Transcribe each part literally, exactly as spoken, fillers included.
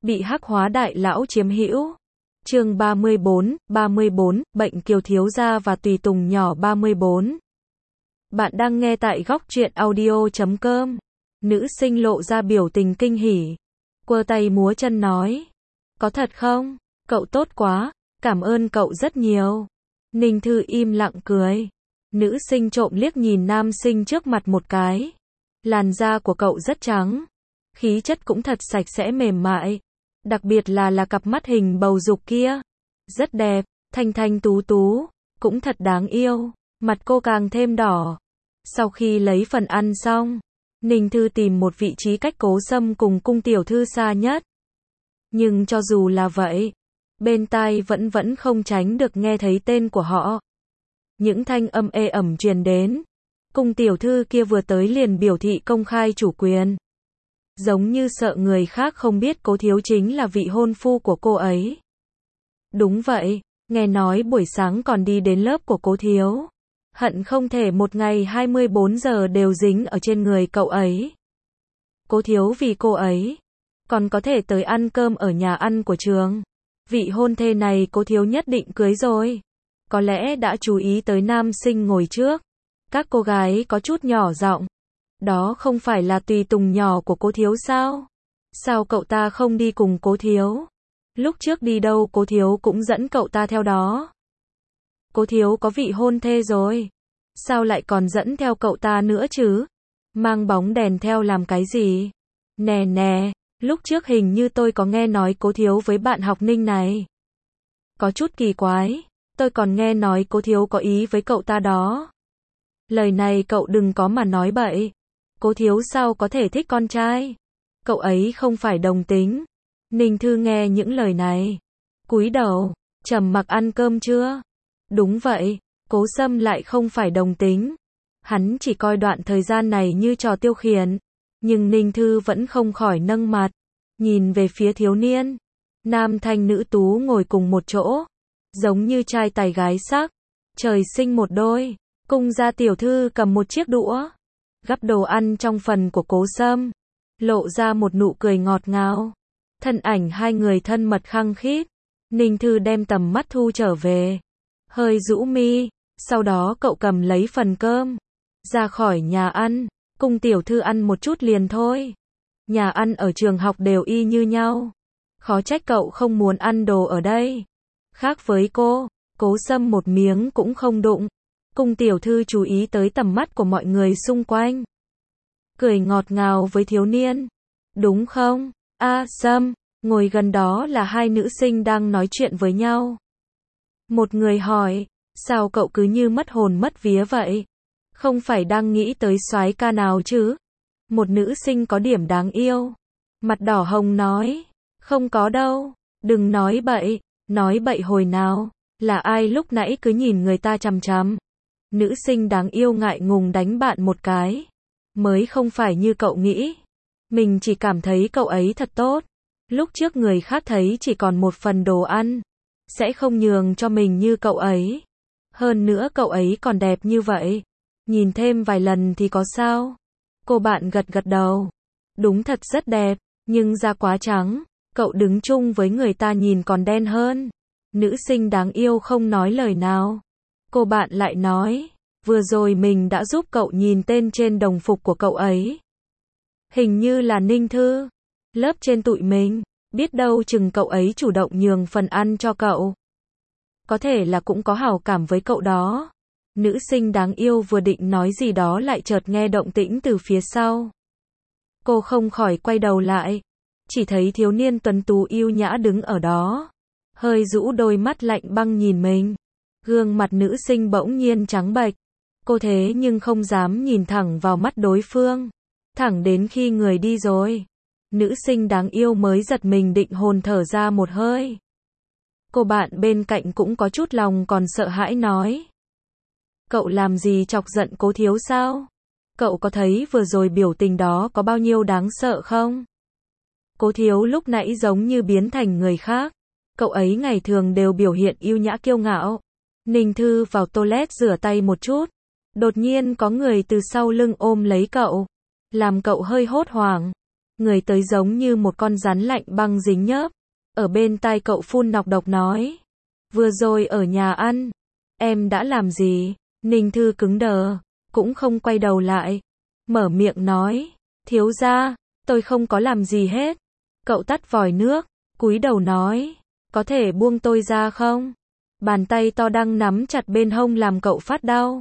Bị hắc hóa đại lão chiếm hữu. Chương ba mươi bốn, ba mươi bốn, bệnh Kiều thiếu gia và tùy tùng nhỏ ba mươi bốn. Bạn đang nghe tại góc truyện audio chấm com. Nữ sinh lộ ra biểu tình kinh hỉ. Quơ tay múa chân nói. Có thật không? Cậu tốt quá. Cảm ơn cậu rất nhiều. Ninh Thư im lặng cười. Nữ sinh trộm liếc nhìn nam sinh trước mặt một cái. Làn da của cậu rất trắng. Khí chất cũng thật sạch sẽ mềm mại. Đặc biệt là là cặp mắt hình bầu dục kia. Rất đẹp, thanh thanh tú tú, cũng thật đáng yêu. Mặt cô càng thêm đỏ. Sau khi lấy phần ăn xong, Ninh Thư tìm một vị trí cách Cố Sâm cùng cung tiểu thư xa nhất. Nhưng cho dù là vậy, bên tai vẫn vẫn không tránh được nghe thấy tên của họ. Những thanh âm ê ẩm truyền đến. Cung tiểu thư kia vừa tới liền biểu thị công khai chủ quyền. Giống như sợ người khác không biết Cố thiếu chính là vị hôn phu của cô ấy. Đúng vậy, nghe nói buổi sáng còn đi đến lớp của Cố thiếu. Hận không thể một ngày hai mươi bốn giờ đều dính ở trên người cậu ấy. Cố thiếu vì cô ấy, còn có thể tới ăn cơm ở nhà ăn của trường. Vị hôn thê này Cố thiếu nhất định cưới rồi. Có lẽ đã chú ý tới nam sinh ngồi trước. Các cô gái có chút nhỏ giọng. Đó không phải là tùy tùng nhỏ của Cố thiếu sao? Sao cậu ta không đi cùng Cố thiếu? Lúc trước đi đâu Cố thiếu cũng dẫn cậu ta theo đó. Cố thiếu có vị hôn thê rồi. Sao lại còn dẫn theo cậu ta nữa chứ? Mang bóng đèn theo làm cái gì? Nè nè, lúc trước hình như tôi có nghe nói Cố thiếu với bạn học Ninh này. Có chút kỳ quái, tôi còn nghe nói Cố thiếu có ý với cậu ta đó. Lời này cậu đừng có mà nói bậy. Cố thiếu sao có thể thích con trai? Cậu ấy không phải đồng tính. Ninh Thư nghe những lời này, cúi đầu, trầm mặc. Ăn cơm chưa? Đúng vậy, Cố Sâm lại không phải đồng tính. Hắn chỉ coi đoạn thời gian này như trò tiêu khiển. Nhưng Ninh Thư vẫn không khỏi nâng mặt, nhìn về phía thiếu niên. Nam thanh nữ tú ngồi cùng một chỗ, giống như trai tài gái sắc, trời sinh một đôi. Cung gia tiểu thư cầm một chiếc đũa, gắp đồ ăn trong phần của Cố Sâm, lộ ra một nụ cười ngọt ngào. Thân ảnh hai người thân mật khăng khít. Ninh Thư đem tầm mắt thu trở về, hơi rũ mi, sau đó cậu cầm lấy phần cơm, ra khỏi nhà ăn. Cung tiểu thư ăn một chút liền thôi. Nhà ăn ở trường học đều y như nhau. Khó trách cậu không muốn ăn đồ ở đây. Khác với cô, Cố Sâm một miếng cũng không đụng. Cung tiểu thư chú ý tới tầm mắt của mọi người xung quanh. Cười ngọt ngào với thiếu niên. Đúng không? A Sâm, ngồi gần đó là hai nữ sinh đang nói chuyện với nhau. Một người hỏi, sao cậu cứ như mất hồn mất vía vậy? Không phải đang nghĩ tới soái ca nào chứ? Một nữ sinh có điểm đáng yêu, mặt đỏ hồng nói, không có đâu, đừng nói bậy, nói bậy hồi nào, là ai lúc nãy cứ nhìn người ta chằm chằm. Nữ sinh đáng yêu ngại ngùng đánh bạn một cái. Mới không phải như cậu nghĩ. Mình chỉ cảm thấy cậu ấy thật tốt. Lúc trước người khác thấy chỉ còn một phần đồ ăn, sẽ không nhường cho mình như cậu ấy. Hơn nữa cậu ấy còn đẹp như vậy. Nhìn thêm vài lần thì có sao? Cô bạn gật gật đầu. Đúng thật rất đẹp, nhưng da quá trắng. Cậu đứng chung với người ta nhìn còn đen hơn. Nữ sinh đáng yêu không nói lời nào. Cô bạn lại nói, vừa rồi mình đã giúp cậu nhìn tên trên đồng phục của cậu ấy. Hình như là Ninh Thư. Lớp trên tụi mình, biết đâu chừng cậu ấy chủ động nhường phần ăn cho cậu. Có thể là cũng có hảo cảm với cậu đó. Nữ sinh đáng yêu vừa định nói gì đó lại chợt nghe động tĩnh từ phía sau. Cô không khỏi quay đầu lại. Chỉ thấy thiếu niên tuấn tú yêu nhã đứng ở đó. Hơi rũ đôi mắt lạnh băng nhìn mình. Gương mặt nữ sinh bỗng nhiên trắng bệch. Cô thế nhưng không dám nhìn thẳng vào mắt đối phương. Thẳng đến khi người đi rồi, nữ sinh đáng yêu mới giật mình định hồn thở ra một hơi. Cô bạn bên cạnh cũng có chút lòng còn sợ hãi nói. Cậu làm gì chọc giận Cố thiếu sao? Cậu có thấy vừa rồi biểu tình đó có bao nhiêu đáng sợ không? Cố thiếu lúc nãy giống như biến thành người khác. Cậu ấy ngày thường đều biểu hiện yêu nhã kiêu ngạo. Ninh Thư vào toilet rửa tay một chút. Đột nhiên có người từ sau lưng ôm lấy cậu. Làm cậu hơi hốt hoảng. Người tới giống như một con rắn lạnh băng dính nhớp. Ở bên tai cậu phun nọc độc nói. Vừa rồi ở nhà ăn. Em đã làm gì? Ninh Thư cứng đờ. Cũng không quay đầu lại. Mở miệng nói. Thiếu gia, tôi không có làm gì hết. Cậu tắt vòi nước. Cúi đầu nói. Có thể buông tôi ra không? Bàn tay to đang nắm chặt bên hông làm cậu phát đau.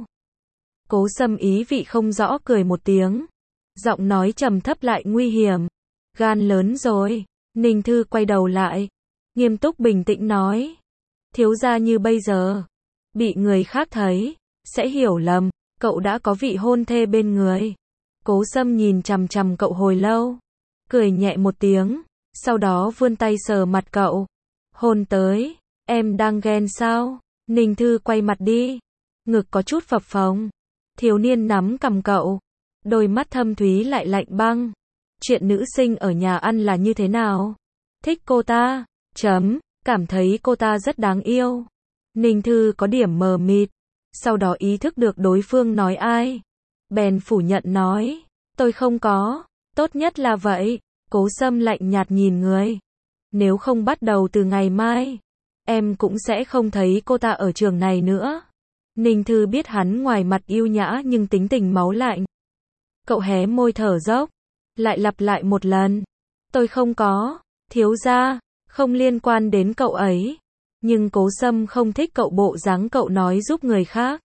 Cố Sâm ý vị không rõ cười một tiếng. Giọng nói trầm thấp lại nguy hiểm. Gan lớn rồi. Ninh Thư quay đầu lại. Nghiêm túc bình tĩnh nói. Thiếu gia như bây giờ. Bị người khác thấy. Sẽ hiểu lầm. Cậu đã có vị hôn thê bên người. Cố Sâm nhìn chằm chằm cậu hồi lâu. Cười nhẹ một tiếng. Sau đó vươn tay sờ mặt cậu. Hôn tới. Em đang ghen sao? Ninh Thư quay mặt đi. Ngực có chút phập phồng. Thiếu niên nắm cằm cậu. Đôi mắt thâm thúy lại lạnh băng. Chuyện nữ sinh ở nhà ăn là như thế nào? Thích cô ta. Chấm. Cảm thấy cô ta rất đáng yêu. Ninh Thư có điểm mờ mịt. Sau đó ý thức được đối phương nói ai. Bèn phủ nhận nói. Tôi không có. Tốt nhất là vậy. Cố Sâm lạnh nhạt nhìn người. Nếu không bắt đầu từ ngày mai, em cũng sẽ không thấy cô ta ở trường này nữa. Ninh Thư biết hắn ngoài mặt yêu nhã nhưng tính tình máu lạnh. Cậu hé môi thở dốc. Lại lặp lại một lần. Tôi không có. Thiếu gia. Không liên quan đến cậu ấy. Nhưng Cố Sâm không thích cậu bộ dáng cậu nói giúp người khác.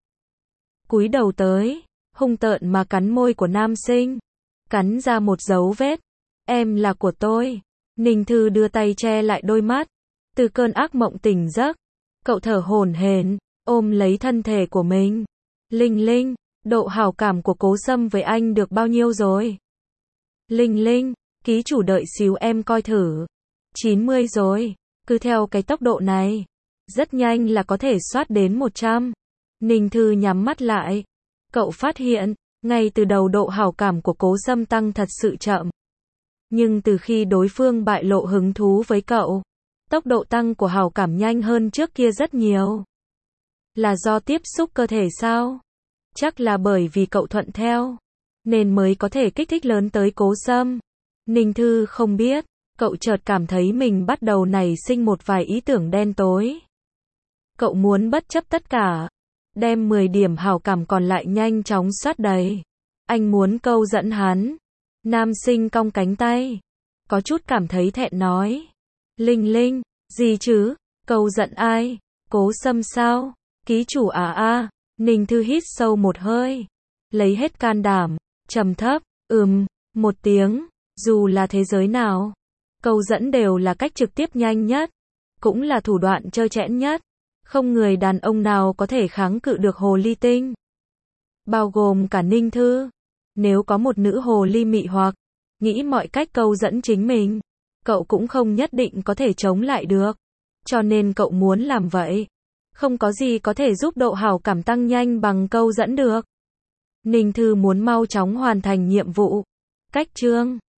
Cúi đầu tới. Hung tợn mà cắn môi của nam sinh. Cắn ra một dấu vết. Em là của tôi. Ninh Thư đưa tay che lại đôi mắt. Từ cơn ác mộng tỉnh giấc. Cậu thở hổn hển, ôm lấy thân thể của mình. Linh Linh, độ hảo cảm của Cố Sâm với anh được bao nhiêu rồi? Linh Linh, ký chủ đợi xíu em coi thử. chín mươi rồi. Cứ theo cái tốc độ này. Rất nhanh là có thể soát đến một trăm. Ninh Thư nhắm mắt lại. Cậu phát hiện, ngay từ đầu độ hảo cảm của Cố Sâm tăng thật sự chậm. Nhưng từ khi đối phương bại lộ hứng thú với cậu, tốc độ tăng của hảo cảm nhanh hơn trước kia rất nhiều. Là do tiếp xúc cơ thể sao? Chắc là bởi vì cậu thuận theo, nên mới có thể kích thích lớn tới Cố Sâm. Ninh Thư không biết, cậu chợt cảm thấy mình bắt đầu nảy sinh một vài ý tưởng đen tối. Cậu muốn bất chấp tất cả, đem mười điểm hảo cảm còn lại nhanh chóng soát đầy. Anh muốn câu dẫn hắn. Nam sinh cong cánh tay. Có chút cảm thấy thẹn nói. Linh Linh, gì chứ? Câu giận ai? Cố Sâm sao? Ký chủ à a. Ninh Thư hít sâu một hơi. Lấy hết can đảm. Trầm thấp. Ừm. Một tiếng. Dù là thế giới nào. Câu dẫn đều là cách trực tiếp nhanh nhất. Cũng là thủ đoạn trơ trẽn nhất. Không người đàn ông nào có thể kháng cự được hồ ly tinh. Bao gồm cả Ninh Thư. Nếu có một nữ hồ ly mị hoặc nghĩ mọi cách câu dẫn chính mình, cậu cũng không nhất định có thể chống lại được. Cho nên cậu muốn làm vậy. Không có gì có thể giúp độ hảo cảm tăng nhanh bằng câu dẫn được. Ninh Thư muốn mau chóng hoàn thành nhiệm vụ. Cách chương